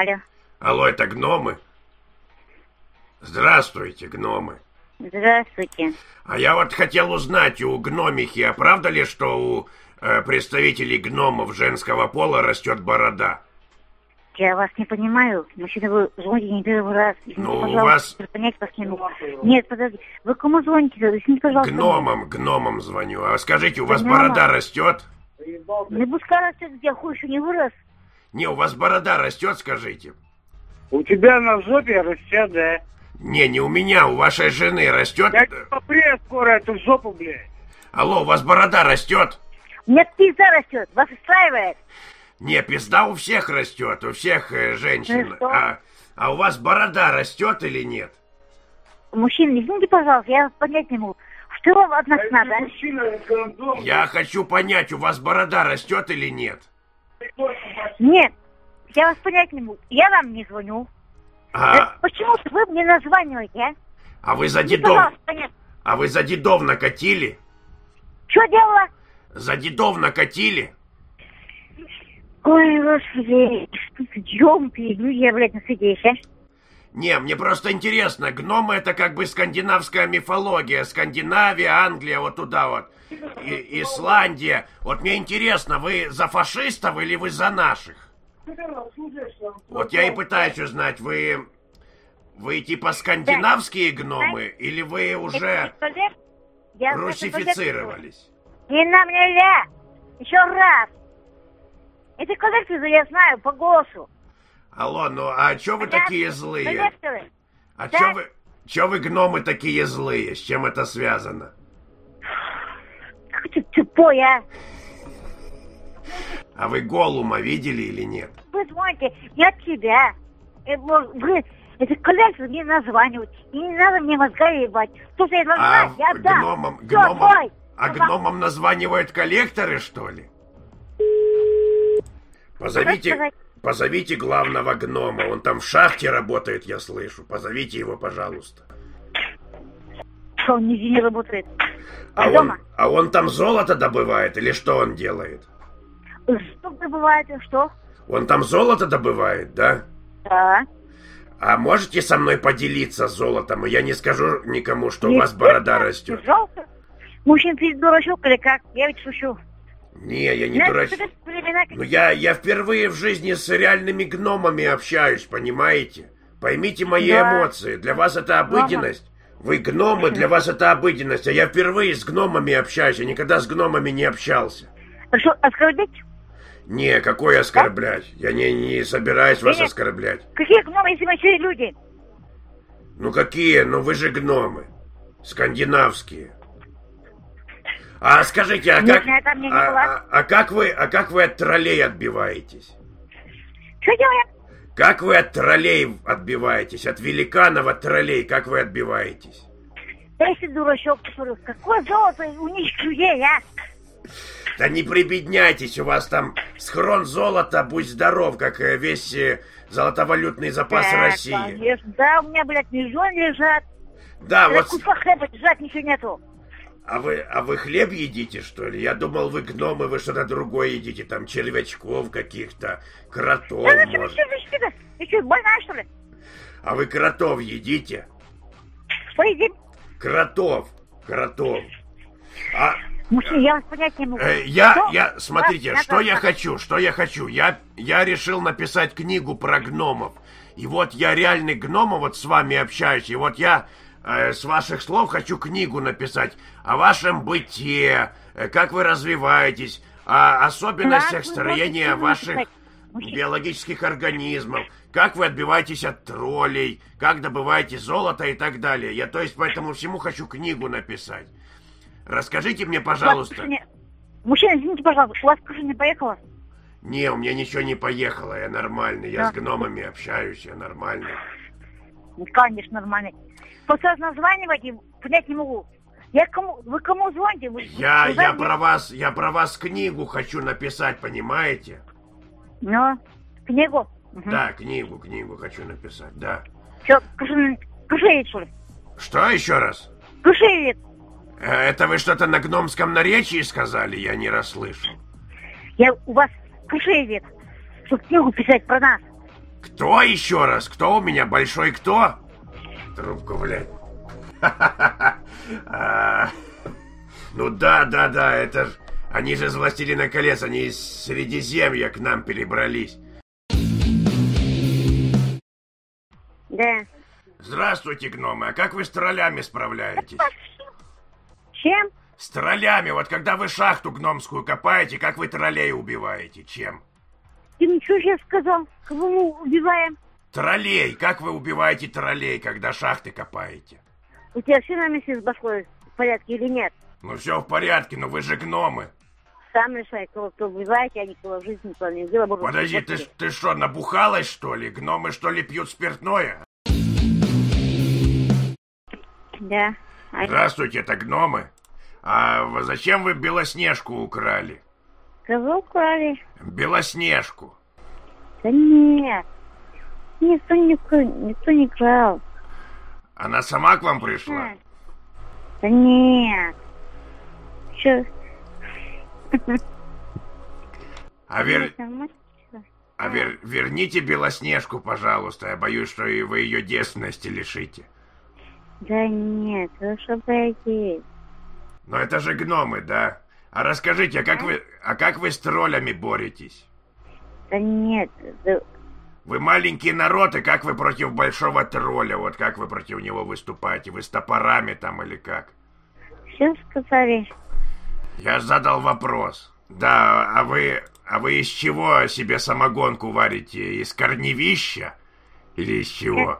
Алло. Алло, это гномы? Здравствуйте, гномы. Здравствуйте. А я вот хотел узнать у гномихи, а правда ли, что у представителей гномов женского пола растет борода? Я вас не понимаю. Мужчина, вы звоните не первый раз. Ну, у вас... Понять вас не могу. Нет, подожди. Вы кому звоните? Извините, пожалуйста. Гномам звоню. А скажите, у вас борода растет? Ну, пускай растет, где хуй еще не вырос. Не, у вас борода растет, скажите. У тебя на жопе растет, да? Не у меня, у вашей жены растет. Я тебе попрею скоро эту жопу, блядь. Алло, у вас борода растет? У меня пизда растет. Вас устраивает? Не, пизда у всех растет, у всех женщин. Ну, а у вас борода растет или нет? Мужчина, извините, пожалуйста, я вас понять не могу. Что вам от нас надо? Я хочу понять, у вас борода растет или нет? Нет, я вас понять не могу. Я вам не звоню. Почему-то вы мне названиваете, а? А вы за дедов... А вы за дедов накатили? Что делала? За дедов накатили? Ой, господи, что ты ёмпи, ну я, блядь, на свете есть, а? Не, мне просто интересно, гномы это как бы скандинавская мифология, Скандинавия, Англия, вот туда вот, Исландия. Вот мне интересно, вы за фашистов или вы за наших? Вот я и пытаюсь узнать, вы типа скандинавские гномы или вы уже русифицировались? Не на мне ля, еще раз. Это коллекторы, я знаю, по голосу. Алло, ну а чё вы такие злые? Коллекторы. А чё вы гномы такие злые? С чем это связано? Как ты тупой, а? А вы Голума видели или нет? Вы звоните не от тебя. Вы, это коллекторы мне названивают. И не надо мне мозга ебать. То, что я должна, я отдам. Гномам названивают коллекторы, что ли? Позовите главного гнома. Он там в шахте работает, я слышу. Позовите его, пожалуйста. Что, он нигде не работает? А он там золото добывает или что он делает? Что добывает и что? Он там золото добывает, да? Да. А можете со мной поделиться золотом? И я не скажу никому, что у вас борода растет. Жалко. Мужчина, ты дурачок или как? Я ведь шучу. Не, я не дурачок. Ну я впервые в жизни с реальными гномами общаюсь, понимаете? Поймите мои эмоции. Для вас это обыденность. Вы гномы, для вас это обыденность. А я впервые с гномами общаюсь. Я никогда с гномами не общался. А что, оскорблять? Не, какой оскорблять? Я не собираюсь вас оскорблять. Какие гномы, если мы все люди? Ну какие? Ну вы же гномы. Скандинавские. А скажите, как вы от троллей отбиваетесь? Что делаем? Как вы от троллей отбиваетесь? От великанов, от троллей, как вы отбиваетесь? Да если дурачок, какое золото у них людей, а? Да не прибедняйтесь, у вас там схрон золота, будь здоров, как весь золотовалютный запас России. Конечно, да, у меня, блядь, миллион лежат. Да, вот... Куска хлеба лежат, ничего нету. А вы хлеб едите, что ли? Я думал, вы гномы, вы что-то другое едите, там червячков каких-то, кротов, да, может. Ты что, больная, что ли? А вы кротов едите? Что едим? Кротов. Мужчина, я вас понять не могу. Смотрите, что я хочу. Я решил написать книгу про гномов. И вот я реальный гном, вот с вами общаюсь, и вот я... с ваших слов хочу книгу написать о вашем бытие, как вы развиваетесь, о особенностях строения ваших биологических организмов, как вы отбиваетесь от троллей, как добываете золото и так далее. Я, то есть, по этому всему хочу книгу написать. Расскажите мне, пожалуйста. Мужчина, извините, пожалуйста, у вас крыша не поехала? Не, у меня ничего не поехало, я нормальный, я с гномами общаюсь, я нормальный. Конечно, нормальный. Просто раз названивать и понять не могу. Вы кому звоните? Я про вас книгу хочу написать, понимаете? Ну, книгу? Да, книгу хочу написать, да. Что, крышеет, что ли? Что еще раз? Крышеет. Это вы что-то на гномском наречии сказали? Я не расслышал. У вас крышеет, чтобы книгу писать про нас. Кто еще раз? Кто у меня? Большой кто? Трубку, блядь. Ну да, это ж... Они же из «Властелина колец», они из Средиземья к нам перебрались. Да. Здравствуйте, гномы. А как вы с троллями справляетесь? Чем? С троллями. Вот когда вы шахту гномскую копаете, как вы троллей убиваете? Чем? Ты ничего сейчас сказал? Кого мы убиваем? Троллей. Как вы убиваете троллей, когда шахты копаете? У тебя все на месте с башкой в порядке или нет? Ну все в порядке, но вы же гномы. Сам решай, кого убиваете, а никого в жизни никого не дело. Подожди, ты что, набухалась, что ли? Гномы, что ли, пьют спиртное? Да. Здравствуйте, это гномы. А зачем вы Белоснежку украли? Кого украли? Белоснежку. Да нет. Никто не крал. Она сама к вам пришла? Да нет. Че? Верните Белоснежку, пожалуйста. Я боюсь, что и вы ее девственности лишите. Да нет, вы что боитесь? Но это же гномы, да? А расскажите, а как вы с троллями боретесь? Да нет. Вы маленький народ, и как вы против большого тролля? Вот как вы против него выступаете? Вы с топорами там или как? Все сказали. Я задал вопрос. Да, а вы из чего себе самогонку варите? Из корневища? Или из чего?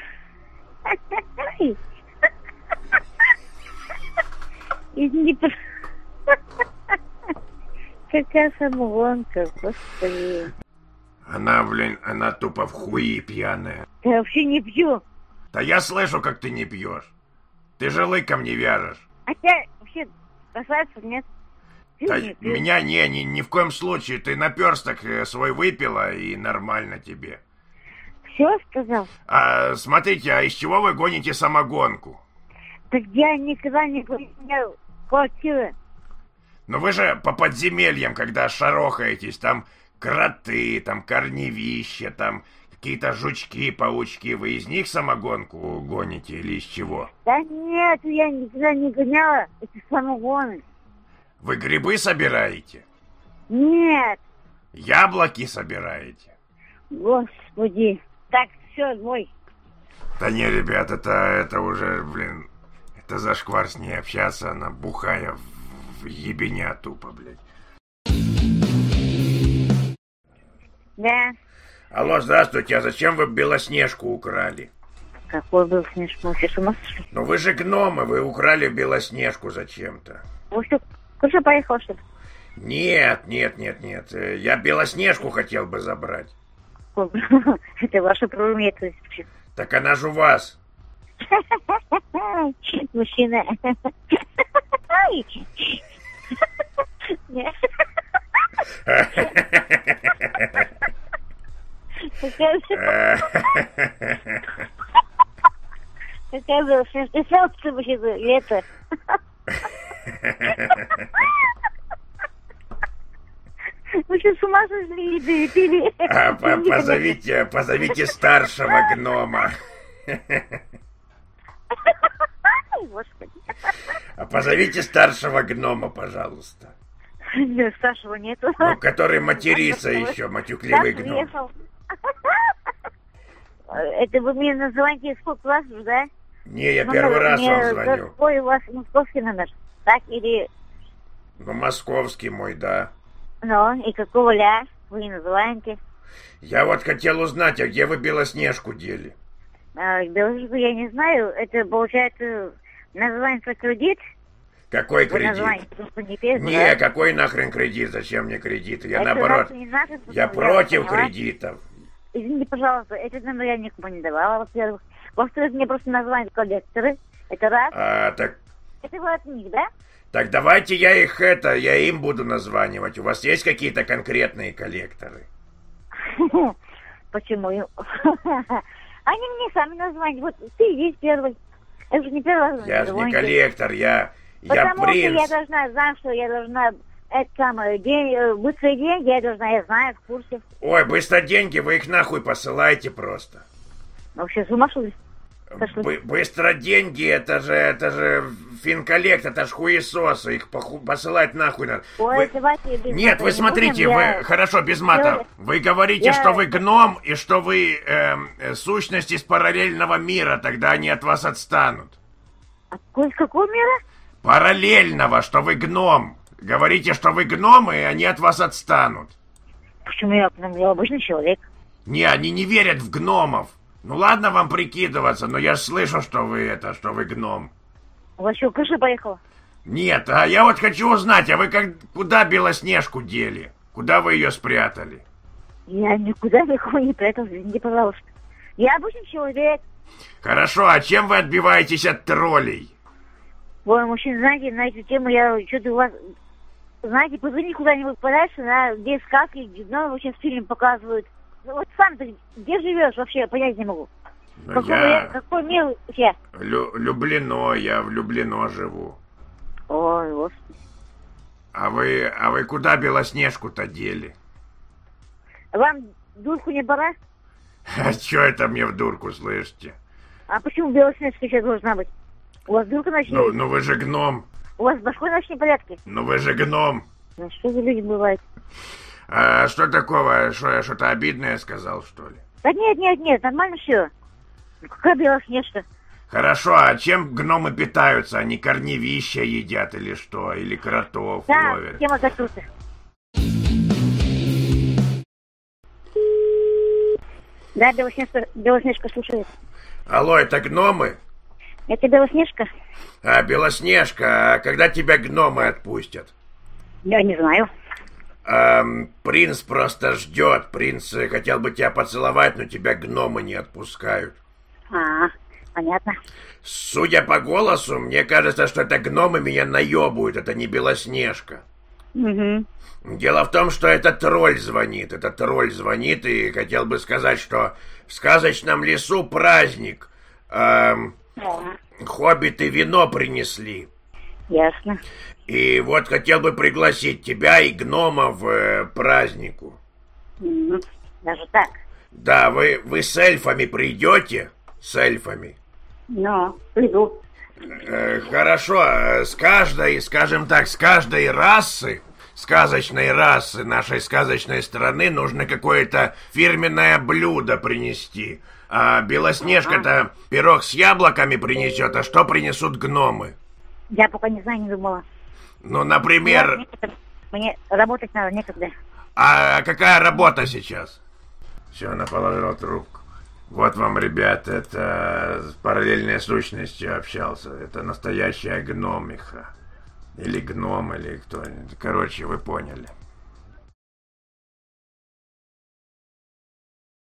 Какая самогонка, господи. Она тупо в хуи пьяная. Я вообще не пью. Да я слышу, как ты не пьешь. Ты же лыком не вяжешь. А тебя вообще касается, нет? Да меня ни в коем случае. Ты наперсток свой выпила, и нормально тебе. Все сказал? Смотрите, а из чего вы гоните самогонку? Так я никогда не гонял квартиры. Ну вы же по подземельям, когда шарохаетесь, там кроты, там корневища, там какие-то жучки, паучки. Вы из них самогонку гоните или из чего? Да нет, я никогда не гоняла эти самогоны. Вы грибы собираете? Нет. Яблоки собираете? Господи. Так, все, мой. Да не, ребят, это уже, блин, это зашквар с ней общаться, она бухая в ебеня тупо, блядь. Да. Алло, здравствуйте, а зачем вы Белоснежку украли? Какой Белоснежку? Вы с ума сошли? Ну вы же гномы, вы украли Белоснежку зачем-то. Вы что, куда поехал, что ли? Нет. Я Белоснежку хотел бы забрать. Это ваша проблема. Так она же у вас. Мужчина. Какая Белоснежка? Ты сам ты вообще лето. Вы что, с ума сошли? Позовите старшего гнома. Господи. Позовите старшего гнома, пожалуйста. Старшего нету. Ну, который матерится еще, матюкливый гном. Это вы мне называете сколько раз, да? Не, я первый раз вам звоню. Какой у вас московский номер? Так, или... Ну, московский мой, да. Ну, и какого ля вы называете? Я вот хотел узнать, а где вы Белоснежку дели? Белоснежку я не знаю. Это, получается, называется кредит? Какой кредит? Не, какой нахрен кредит? Зачем мне кредит? Я наоборот, я против кредитов. Извините, пожалуйста, этот номер я никому не давала, во-первых. Во-вторых, мне просто назвали коллекторы. Это раз. Так... Это вы от них, да? Так давайте я им буду названивать. У вас есть какие-то конкретные коллекторы? Почему? Они мне сами названивают. Вот ты есть первый. Это же не первый раз. Я же не коллектор, я Потому принц. что я должна, знаю, что я должна это самое, быстрые деньги, я должна, я знаю, в курсе. Ой, быстро деньги, вы их нахуй посылаете просто. Вообще, с ума шли? Быстро деньги, это же финколлект, это ж хуесосы, их посылать нахуй надо. Ой, давайте без Нет, мата. вы Не смотрите, будем, вы, хорошо, без мата. Вы говорите, что вы гном, и что вы сущность из параллельного мира, тогда они от вас отстанут. Из какого мира? Параллельного, что вы гном. Говорите, что вы гном, и они от вас отстанут. Почему я обычный человек? Не, они не верят в гномов. Ну ладно вам прикидываться, но я ж слышу, что вы гном. У вас что, крыша поехала? Нет, а я вот хочу узнать, а вы куда Белоснежку дели? Куда вы ее спрятали? Я никуда никого не прятал, извините, пожалуйста. Я обычный человек. Хорошо, а чем вы отбиваетесь от троллей? Ой, мужчина, знаете, на эту тему я что-то у вас... Знаете, позвони куда-нибудь подальше, где сказки, где вообще фильм показывают. Вот сам ты где живешь вообще, понять не могу. Какой мир у тебя? Люблено, я в Люблено живу. Ой, господи. А вы куда Белоснежку-то дели? Вам дурку не пора? А чё это мне в дурку, слышите? А почему Белоснежка сейчас должна быть? У вас дурка ночная? Ну вы же гном. У вас с башкой ночные порядки? Ну вы же гном. Ну что за люди бывают? А что такого? Что я что-то обидное сказал, что ли? Да нет, нормально все. Какая Белоснежка? Хорошо, а чем гномы питаются? Они корневища едят или что? Или кротов ловят? Да, тема закрыта. Да, Белоснежка слушает. Алло, это гномы? Это Белоснежка? А, Белоснежка, а когда тебя гномы отпустят? Я не знаю. Принц просто ждет. Принц хотел бы тебя поцеловать, но тебя гномы не отпускают. Понятно. Судя по голосу, мне кажется, что это гномы меня наебывают, это не Белоснежка. Угу. Дело в том, что это тролль звонит. Это тролль звонит и хотел бы сказать, что в сказочном лесу праздник. Хоббиты вино принесли. Ясно. И вот хотел бы пригласить тебя и гномов к празднику. Даже так? Да, вы с эльфами придете? С эльфами? Ну, приду. Хорошо, с каждой, скажем так, с каждой расы, сказочной расы нашей сказочной страны нужно какое-то фирменное блюдо принести. А Белоснежка-то пирог с яблоками принесет, а что принесут гномы? Я пока не знаю, не думала. Ну, например... Мне работать надо, некогда. А какая работа сейчас? Все, она положила трубку. Вот вам, ребят, это с параллельной сущностью общался. Это настоящая гномиха. Или гном, или кто-нибудь. Короче, вы поняли.